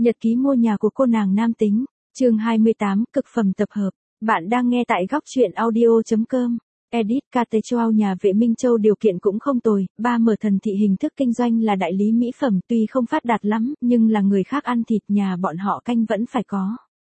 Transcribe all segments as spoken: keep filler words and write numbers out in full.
Nhật ký mua nhà của cô nàng nam tính, chương hai mươi tám, cực phẩm tập hợp. Bạn đang nghe tại góc truyện audio chấm com. Edit Catechao nhà vệ Minh Châu điều kiện cũng không tồi, ba mở thần thị hình thức kinh doanh là đại lý mỹ phẩm, tuy không phát đạt lắm, nhưng là người khác ăn thịt nhà bọn họ canh vẫn phải có.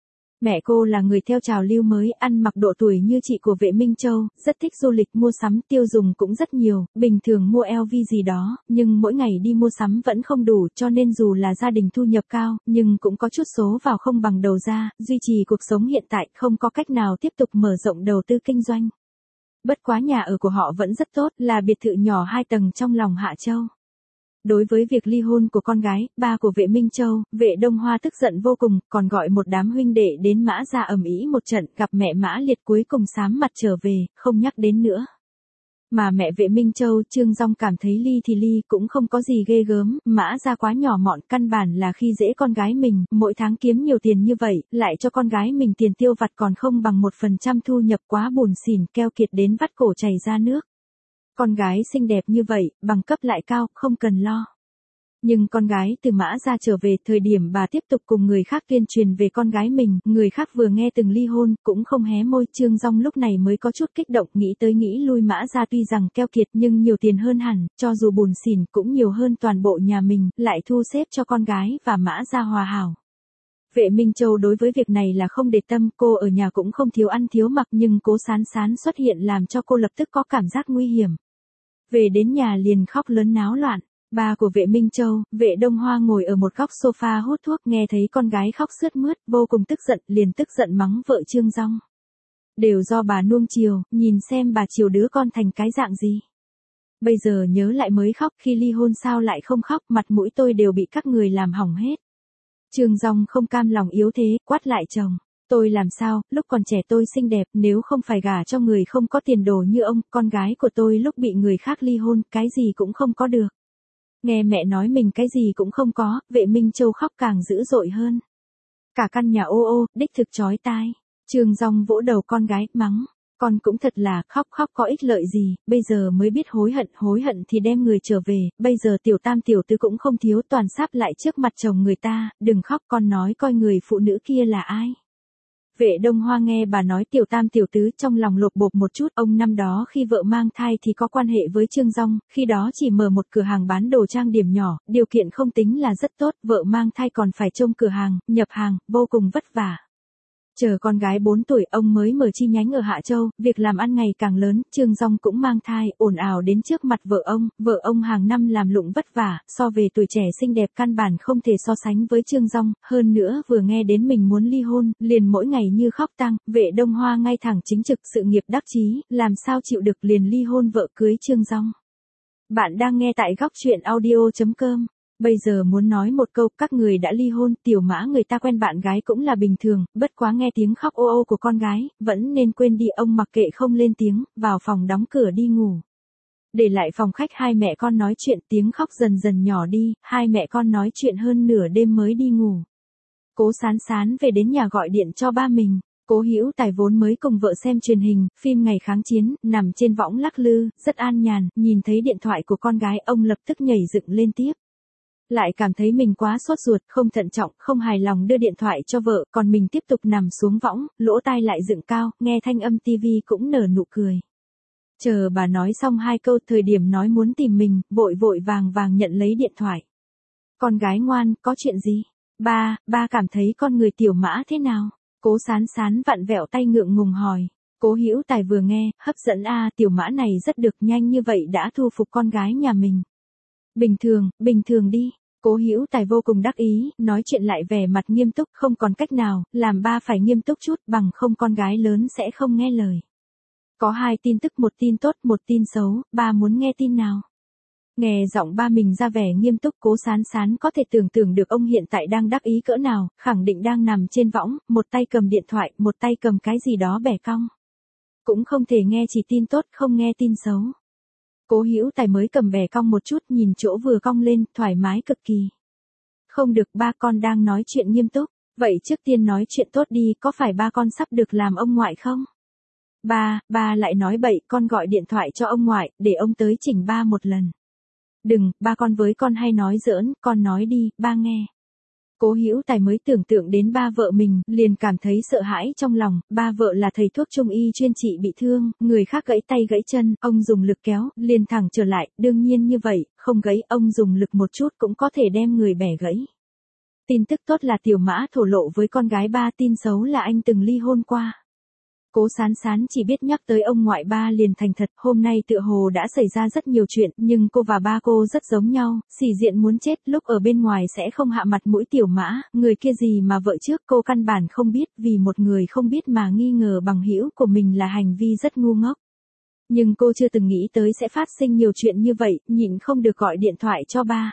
Mẹ cô là người theo trào lưu mới, ăn mặc độ tuổi như chị của vệ Minh Châu, rất thích du lịch mua sắm, tiêu dùng cũng rất nhiều, bình thường mua L V gì đó, nhưng mỗi ngày đi mua sắm vẫn không đủ, cho nên dù là gia đình thu nhập cao, nhưng cũng có chút số vào không bằng đầu ra, duy trì cuộc sống hiện tại, không có cách nào tiếp tục mở rộng đầu tư kinh doanh. Bất quá nhà ở của họ vẫn rất tốt, là biệt thự nhỏ hai tầng trong lòng Hạ Châu. Đối với việc ly hôn của con gái, ba của vệ Minh Châu, vệ Đông Hoa tức giận vô cùng, còn gọi một đám huynh đệ đến Mã ra ầm ĩ một trận, gặp mẹ Mã Liệt cuối cùng sám mặt trở về, không nhắc đến nữa. Mà mẹ vệ Minh Châu, Trương Dong cảm thấy ly thì ly, cũng không có gì ghê gớm, Mã ra quá nhỏ mọn, căn bản là khi dễ con gái mình, mỗi tháng kiếm nhiều tiền như vậy, lại cho con gái mình tiền tiêu vặt còn không bằng một phần trăm thu nhập, quá buồn xỉn, keo kiệt đến vắt cổ chảy ra nước. Con gái xinh đẹp như vậy, bằng cấp lại cao, không cần lo. Nhưng con gái từ Mã ra trở về, thời điểm bà tiếp tục cùng người khác tuyên truyền về con gái mình, người khác vừa nghe từng ly hôn, cũng không hé môi. Trương Dong lúc này mới có chút kích động, nghĩ tới nghĩ lui. Mã ra tuy rằng keo kiệt nhưng nhiều tiền hơn hẳn, cho dù buồn xỉn cũng nhiều hơn toàn bộ nhà mình, lại thu xếp cho con gái và Mã ra hòa hảo. Vệ Minh Châu đối với việc này là không để tâm, cô ở nhà cũng không thiếu ăn thiếu mặc, nhưng Cố Sán Sán xuất hiện làm cho cô lập tức có cảm giác nguy hiểm. Về đến nhà liền khóc lớn náo loạn. Ba của vệ Minh Châu, vệ Đông Hoa ngồi ở một góc sofa hút thuốc, nghe thấy con gái khóc sướt mướt, vô cùng tức giận, liền tức giận mắng vợ Trương Dong. Đều do bà nuông chiều, nhìn xem bà chiều đứa con thành cái dạng gì. Bây giờ nhớ lại mới khóc, khi ly hôn sao lại không khóc, mặt mũi tôi đều bị các người làm hỏng hết. Trương Dong không cam lòng yếu thế, quát lại chồng. Tôi làm sao, lúc còn trẻ tôi xinh đẹp, nếu không phải gả cho người không có tiền đồ như ông, con gái của tôi lúc bị người khác ly hôn, cái gì cũng không có được. Nghe mẹ nói mình cái gì cũng không có, vệ Minh Châu khóc càng dữ dội hơn. Cả căn nhà ô ô, đích thực chói tai. Trương Dong vỗ đầu con gái, mắng. Con cũng thật là, khóc khóc có ích lợi gì, bây giờ mới biết hối hận, hối hận thì đem người trở về, bây giờ tiểu tam tiểu tứ cũng không thiếu, toàn sáp lại trước mặt chồng người ta, đừng khóc, con nói coi người phụ nữ kia là ai. Vệ Đông Hoa nghe bà nói tiểu tam tiểu tứ, trong lòng lột bột một chút, ông năm đó khi vợ mang thai thì có quan hệ với Trương Dong, khi đó chỉ mở một cửa hàng bán đồ trang điểm nhỏ, điều kiện không tính là rất tốt, vợ mang thai còn phải trông cửa hàng, nhập hàng, vô cùng vất vả. Chờ con gái bốn tuổi, ông mới mở chi nhánh ở Hạ Châu, việc làm ăn ngày càng lớn, Trương Dong cũng mang thai, ồn ào đến trước mặt vợ ông, vợ ông hàng năm làm lụng vất vả, so về tuổi trẻ xinh đẹp căn bản không thể so sánh với Trương Dong, hơn nữa vừa nghe đến mình muốn ly hôn, liền mỗi ngày như khóc tang, vệ Đông Hoa ngay thẳng chính trực, sự nghiệp đắc chí, làm sao chịu được, liền ly hôn vợ cưới Trương Dong. Bạn đang nghe tại góc truyện audio chấm com. Bây giờ muốn nói một câu, các người đã ly hôn, tiểu Mã người ta quen bạn gái cũng là bình thường, bất quá nghe tiếng khóc ô ô của con gái, vẫn nên quên đi, ông mặc kệ không lên tiếng, vào phòng đóng cửa đi ngủ. Để lại phòng khách hai mẹ con nói chuyện, tiếng khóc dần dần nhỏ đi, hai mẹ con nói chuyện hơn nửa đêm mới đi ngủ. Cố Sán Sán về đến nhà gọi điện cho ba mình. Cố Hữu Tài vốn mới cùng vợ xem truyền hình, phim ngày kháng chiến, nằm trên võng lắc lư, rất an nhàn, nhìn thấy điện thoại của con gái, ông lập tức nhảy dựng lên tiếp. Lại cảm thấy mình quá sốt ruột, không thận trọng, không hài lòng đưa điện thoại cho vợ, còn mình tiếp tục nằm xuống võng, lỗ tai lại dựng cao, nghe thanh âm tivi cũng nở nụ cười. Chờ bà nói xong hai câu, thời điểm nói muốn tìm mình, vội vội vàng vàng nhận lấy điện thoại. Con gái ngoan, có chuyện gì? Ba, ba cảm thấy con người tiểu Mã thế nào? Cố Sán Sán vặn vẹo tay ngượng ngùng hỏi. Cố Hữu Tài vừa nghe, hấp dẫn a, tiểu Mã này rất được, nhanh như vậy đã thu phục con gái nhà mình. Bình thường, bình thường đi. Cố Hữu Tài vô cùng đắc ý, nói chuyện lại vẻ mặt nghiêm túc, không còn cách nào, làm ba phải nghiêm túc chút, bằng không con gái lớn sẽ không nghe lời. Có hai tin tức, một tin tốt, một tin xấu, ba muốn nghe tin nào? Nghe giọng ba mình ra vẻ nghiêm túc, Cố Sán Sán có thể tưởng tượng được ông hiện tại đang đắc ý cỡ nào, khẳng định đang nằm trên võng, một tay cầm điện thoại, một tay cầm cái gì đó bẻ cong. Cũng không thể nghe chỉ tin tốt, không nghe tin xấu. Cố Hữu Tài mới cầm bẻ cong một chút, nhìn chỗ vừa cong lên, thoải mái cực kỳ. Không được, ba con đang nói chuyện nghiêm túc, vậy trước tiên nói chuyện tốt đi, có phải ba con sắp được làm ông ngoại không? Ba, ba lại nói bậy, con gọi điện thoại cho ông ngoại, để ông tới chỉnh ba một lần. Đừng, ba con với con hay nói giỡn, con nói đi, ba nghe. Cố Hữu Tài mới tưởng tượng đến ba vợ mình, liền cảm thấy sợ hãi trong lòng, ba vợ là thầy thuốc trung y chuyên trị bị thương, người khác gãy tay gãy chân, ông dùng lực kéo, liền thẳng trở lại, đương nhiên như vậy, không gãy, ông dùng lực một chút cũng có thể đem người bẻ gãy. Tin tức tốt là Tiểu Mã thổ lộ với con gái ba, tin xấu là anh từng ly hôn qua. Cố Sán Sán chỉ biết nhắc tới ông ngoại ba liền thành thật, hôm nay tựa hồ đã xảy ra rất nhiều chuyện, nhưng cô và ba cô rất giống nhau, xỉ diện muốn chết, lúc ở bên ngoài sẽ không hạ mặt mũi Tiểu Mã, người kia gì mà vợ trước cô căn bản không biết, vì một người không biết mà nghi ngờ bằng hữu của mình là hành vi rất ngu ngốc. Nhưng cô chưa từng nghĩ tới sẽ phát sinh nhiều chuyện như vậy, nhịn không được gọi điện thoại cho ba.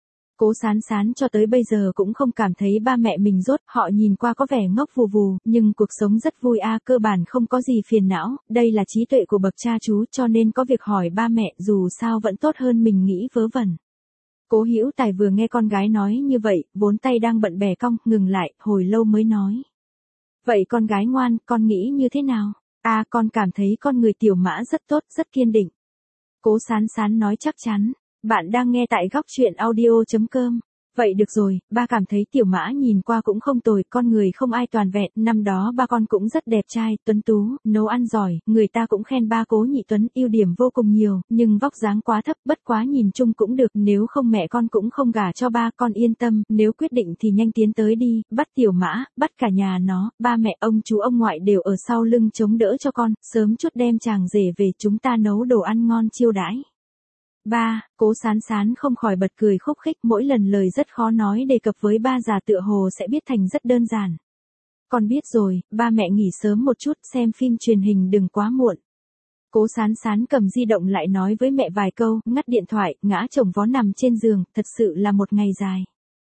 Cố Sán Sán cho tới bây giờ cũng không cảm thấy ba mẹ mình dốt, họ nhìn qua có vẻ ngốc vù vù, nhưng cuộc sống rất vui a, cơ bản không có gì phiền não, đây là trí tuệ của bậc cha chú cho nên có việc hỏi ba mẹ dù sao vẫn tốt hơn mình nghĩ vớ vẩn. Cố Hữu Tài vừa nghe con gái nói như vậy, vốn tay đang bận bẻ cong, ngừng lại, hồi lâu mới nói. Vậy con gái ngoan, con nghĩ như thế nào? À, con cảm thấy con người Tiểu Mã rất tốt, rất kiên định. Cố Sán Sán nói chắc chắn. Bạn đang nghe tại góc truyện audio chấm com. Vậy được rồi, ba cảm thấy Tiểu Mã nhìn qua cũng không tồi, con người không ai toàn vẹn, năm đó ba con cũng rất đẹp trai, tuấn tú, nấu ăn giỏi, người ta cũng khen ba Cố Nhị Tuấn, ưu điểm vô cùng nhiều, nhưng vóc dáng quá thấp, bất quá nhìn chung cũng được, nếu không mẹ con cũng không gả cho ba, con yên tâm, nếu quyết định thì nhanh tiến tới đi, bắt Tiểu Mã, bắt cả nhà nó, ba mẹ ông chú ông ngoại đều ở sau lưng chống đỡ cho con, sớm chút đem chàng rể về, chúng ta nấu đồ ăn ngon chiêu đãi. Ba, Cố Sán Sán không khỏi bật cười khúc khích, mỗi lần lời rất khó nói đề cập với ba già tựa hồ sẽ biết thành rất đơn giản. Con biết rồi, ba mẹ nghỉ sớm một chút, xem phim truyền hình đừng quá muộn. Cố Sán Sán cầm di động lại nói với mẹ vài câu, ngắt điện thoại, ngã chồng vó nằm trên giường, thật sự là một ngày dài.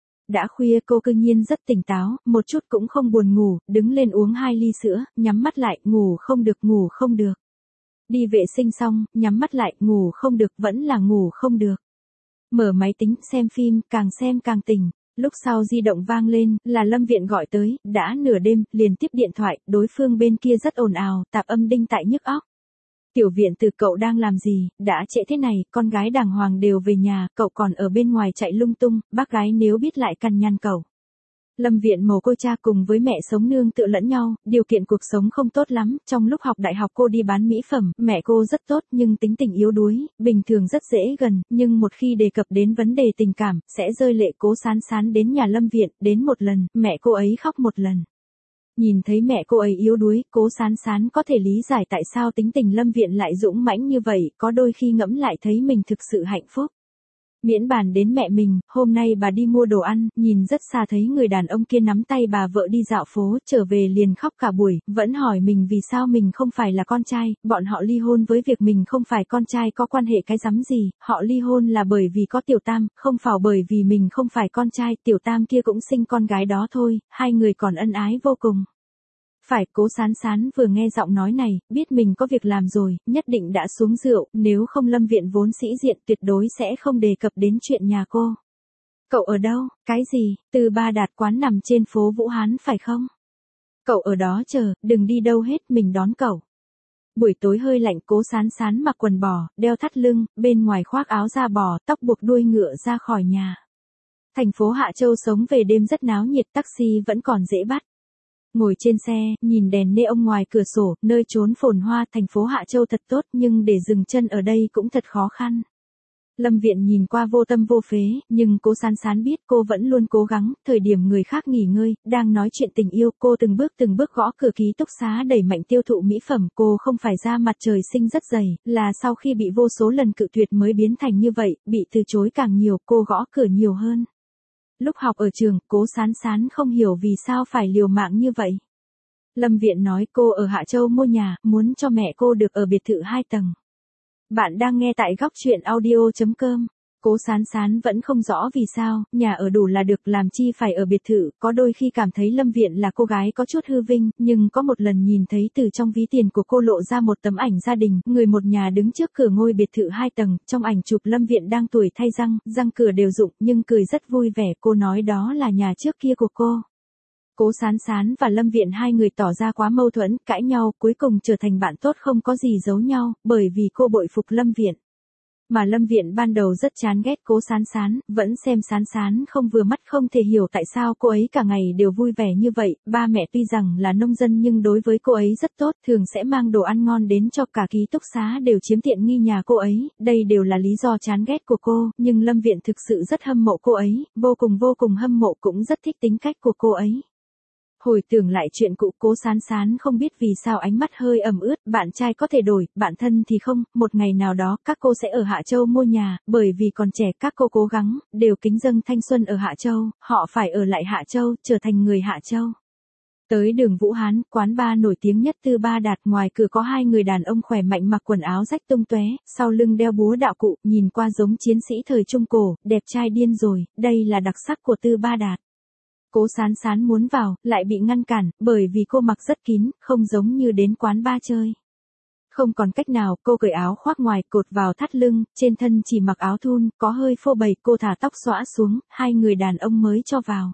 Đã khuya cô cư nhiên rất tỉnh táo, một chút cũng không buồn ngủ, đứng lên uống hai ly sữa, nhắm mắt lại, ngủ không được, ngủ không được. Đi vệ sinh xong, nhắm mắt lại, ngủ không được, vẫn là ngủ không được. Mở máy tính, xem phim, càng xem càng tỉnh. Lúc sau di động vang lên, là Lâm Viện gọi tới, đã nửa đêm, liền tiếp điện thoại, đối phương bên kia rất ồn ào, tạp âm đinh tại nhức óc. Tiểu Viện từ cậu đang làm gì, đã trễ thế này, con gái đàng hoàng đều về nhà, cậu còn ở bên ngoài chạy lung tung, bác gái nếu biết lại cằn nhằn cậu. Lâm Viện mồ côi cha cùng với mẹ sống nương tựa lẫn nhau, điều kiện cuộc sống không tốt lắm, trong lúc học đại học cô đi bán mỹ phẩm, mẹ cô rất tốt nhưng tính tình yếu đuối, bình thường rất dễ gần, nhưng một khi đề cập đến vấn đề tình cảm, sẽ rơi lệ. Cố Sán Sán đến nhà Lâm Viện, đến một lần, mẹ cô ấy khóc một lần. Nhìn thấy mẹ cô ấy yếu đuối, Cố Sán Sán có thể lý giải tại sao tính tình Lâm Viện lại dũng mãnh như vậy, có đôi khi ngẫm lại thấy mình thực sự hạnh phúc. Miễn bàn đến mẹ mình, hôm nay bà đi mua đồ ăn, nhìn rất xa thấy người đàn ông kia nắm tay bà vợ đi dạo phố, trở về liền khóc cả buổi, vẫn hỏi mình vì sao mình không phải là con trai, bọn họ ly hôn với việc mình không phải con trai có quan hệ cái rắm gì, họ ly hôn là bởi vì có Tiểu Tam, không phải bởi vì mình không phải con trai, Tiểu Tam kia cũng sinh con gái đó thôi, hai người còn ân ái vô cùng. Phải, Cố Sán Sán vừa nghe giọng nói này, biết mình có việc làm rồi, nhất định đã xuống rượu, nếu không Lâm Viện vốn sĩ diện tuyệt đối sẽ không đề cập đến chuyện nhà cô. Cậu ở đâu, cái gì, Từ Ba Đạt quán nằm trên phố Vũ Hán phải không? Cậu ở đó chờ, đừng đi đâu hết, mình đón cậu. Buổi tối hơi lạnh, Cố Sán Sán mặc quần bò, đeo thắt lưng, bên ngoài khoác áo da bò, tóc buộc đuôi ngựa ra khỏi nhà. Thành phố Hạ Châu sống về đêm rất náo nhiệt, taxi vẫn còn dễ bắt. Ngồi trên xe, nhìn đèn neon ngoài cửa sổ, nơi trốn phồn hoa, thành phố Hạ Châu thật tốt, nhưng để dừng chân ở đây cũng thật khó khăn. Lâm Viện nhìn qua vô tâm vô phế, nhưng Cố Sán Sán biết cô vẫn luôn cố gắng, thời điểm người khác nghỉ ngơi, đang nói chuyện tình yêu, cô từng bước từng bước gõ cửa ký túc xá đẩy mạnh tiêu thụ mỹ phẩm, cô không phải ra mặt trời sinh rất dày, là sau khi bị vô số lần cự tuyệt mới biến thành như vậy, bị từ chối càng nhiều, cô gõ cửa nhiều hơn. Lúc học ở trường, Cố Sán Sán không hiểu vì sao phải liều mạng như vậy. Lâm Viện nói cô ở Hạ Châu mua nhà, muốn cho mẹ cô được ở biệt thự hai tầng. Bạn đang nghe tại góc truyện audio chấm com. Cố Sán Sán vẫn không rõ vì sao, nhà ở đủ là được, làm chi phải ở biệt thự, có đôi khi cảm thấy Lâm Viện là cô gái có chút hư vinh, nhưng có một lần nhìn thấy từ trong ví tiền của cô lộ ra một tấm ảnh gia đình, người một nhà đứng trước cửa ngôi biệt thự hai tầng, trong ảnh chụp Lâm Viện đang tuổi thay răng, răng cửa đều rụng, nhưng cười rất vui vẻ, cô nói đó là nhà trước kia của cô. Cố Sán Sán và Lâm Viện hai người tỏ ra quá mâu thuẫn, cãi nhau, cuối cùng trở thành bạn tốt không có gì giấu nhau, bởi vì cô bội phục Lâm Viện. Mà Lâm Viện ban đầu rất chán ghét Cố Sán Sán, vẫn xem Sán Sán không vừa mắt, không thể hiểu tại sao cô ấy cả ngày đều vui vẻ như vậy. Ba mẹ tuy rằng là nông dân nhưng đối với cô ấy rất tốt, thường sẽ mang đồ ăn ngon đến cho cả ký túc xá đều chiếm tiện nghi nhà cô ấy, đây đều là lý do chán ghét của cô, nhưng Lâm Viện thực sự rất hâm mộ cô ấy, vô cùng vô cùng hâm mộ, cũng rất thích tính cách của cô ấy. Hồi tưởng lại chuyện cũ, Cố Sán Sán không biết vì sao ánh mắt hơi ẩm ướt, bạn trai có thể đổi, bạn thân thì không, một ngày nào đó các cô sẽ ở Hạ Châu mua nhà, bởi vì còn trẻ các cô cố gắng, đều kính dâng thanh xuân ở Hạ Châu, họ phải ở lại Hạ Châu, trở thành người Hạ Châu. Tới đường Vũ Hán, quán bar nổi tiếng nhất Tư Ba Đạt, ngoài cửa có hai người đàn ông khỏe mạnh mặc quần áo rách tung tóe, sau lưng đeo búa đạo cụ, nhìn qua giống chiến sĩ thời Trung Cổ, đẹp trai điên rồi, đây là đặc sắc của Tư Ba Đạt. Cố Sán Sán muốn vào, lại bị ngăn cản, bởi vì cô mặc rất kín, không giống như đến quán bar chơi. Không còn cách nào, cô cởi áo khoác ngoài, cột vào thắt lưng, trên thân chỉ mặc áo thun, có hơi phô bày, cô thả tóc xõa xuống, hai người đàn ông mới cho vào.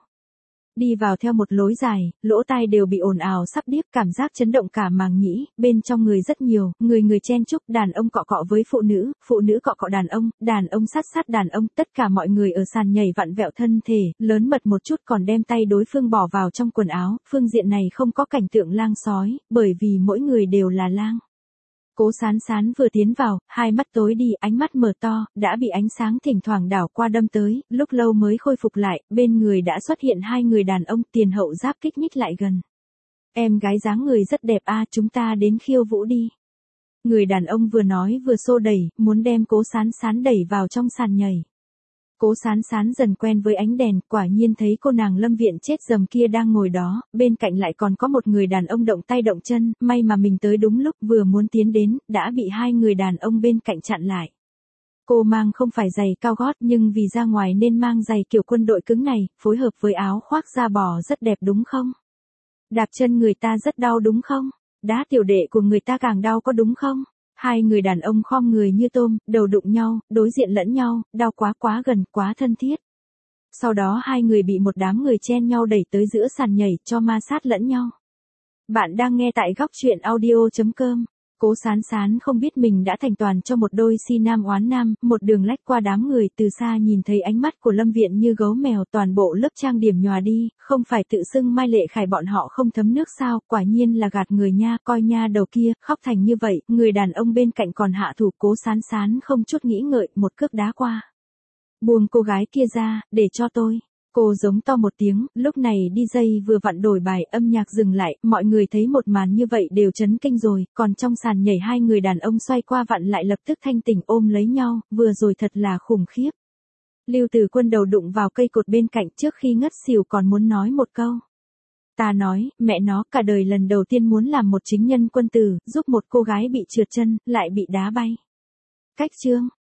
Đi vào theo một lối dài, lỗ tai đều bị ồn ào sắp điếc, cảm giác chấn động cả màng nhĩ, bên trong người rất nhiều, người người chen chúc, đàn ông cọ cọ với phụ nữ, phụ nữ cọ cọ đàn ông, đàn ông sát sát đàn ông, tất cả mọi người ở sàn nhảy vặn vẹo thân thể, lớn mật một chút còn đem tay đối phương bỏ vào trong quần áo, phương diện này không có cảnh tượng lang sói, bởi vì mỗi người đều là lang. Cố Sán Sán vừa tiến vào, hai mắt tối đi, ánh mắt mở to, đã bị ánh sáng thỉnh thoảng đảo qua đâm tới, lúc lâu mới khôi phục lại, bên người đã xuất hiện hai người đàn ông, tiền hậu giáp kích nhích lại gần. Em gái dáng người rất đẹp a, chúng ta đến khiêu vũ đi. Người đàn ông vừa nói vừa xô đẩy, muốn đem Cố Sán Sán đẩy vào trong sàn nhảy. Cố Sán Sán dần quen với ánh đèn, quả nhiên thấy cô nàng Lâm Viện chết dầm kia đang ngồi đó, bên cạnh lại còn có một người đàn ông động tay động chân, may mà mình tới đúng lúc, vừa muốn tiến đến, đã bị hai người đàn ông bên cạnh chặn lại. Cô mang không phải giày cao gót nhưng vì ra ngoài nên mang giày kiểu quân đội cứng này, phối hợp với áo khoác da bò rất đẹp đúng không? Đạp chân người ta rất đau đúng không? Đá tiểu đệ của người ta càng đau có đúng không? Hai người đàn ông khom người như tôm, đầu đụng nhau, đối diện lẫn nhau, đau quá quá gần, quá thân thiết. Sau đó hai người bị một đám người chen nhau đẩy tới giữa sàn nhảy, cho ma sát lẫn nhau. Bạn đang nghe tại góc truyện audio chấm com. Cố Sán Sán không biết mình đã thành toàn cho một đôi si nam oán nam, một đường lách qua đám người, từ xa nhìn thấy ánh mắt của Lâm Viện như gấu mèo, toàn bộ lớp trang điểm nhòa đi, không phải tự xưng Mai Lệ Khải bọn họ không thấm nước sao, quả nhiên là gạt người nha, coi nha đầu kia, khóc thành như vậy, người đàn ông bên cạnh còn hạ thủ. Cố Sán Sán không chút nghĩ ngợi, một cước đá qua. Buông cô gái kia ra, để cho tôi. Cô giống to một tiếng, lúc này đi dây vừa vặn đổi bài, âm nhạc dừng lại, mọi người thấy một màn như vậy đều chấn kinh rồi, còn trong sàn nhảy hai người đàn ông xoay qua vặn lại lập tức thanh tỉnh ôm lấy nhau, vừa rồi thật là khủng khiếp. Lưu Từ Quân đầu đụng vào cây cột bên cạnh, trước khi ngất xỉu còn muốn nói một câu. Ta nói, mẹ nó, cả đời lần đầu tiên muốn làm một chính nhân quân tử, giúp một cô gái bị trượt chân, lại bị đá bay. Cách chương.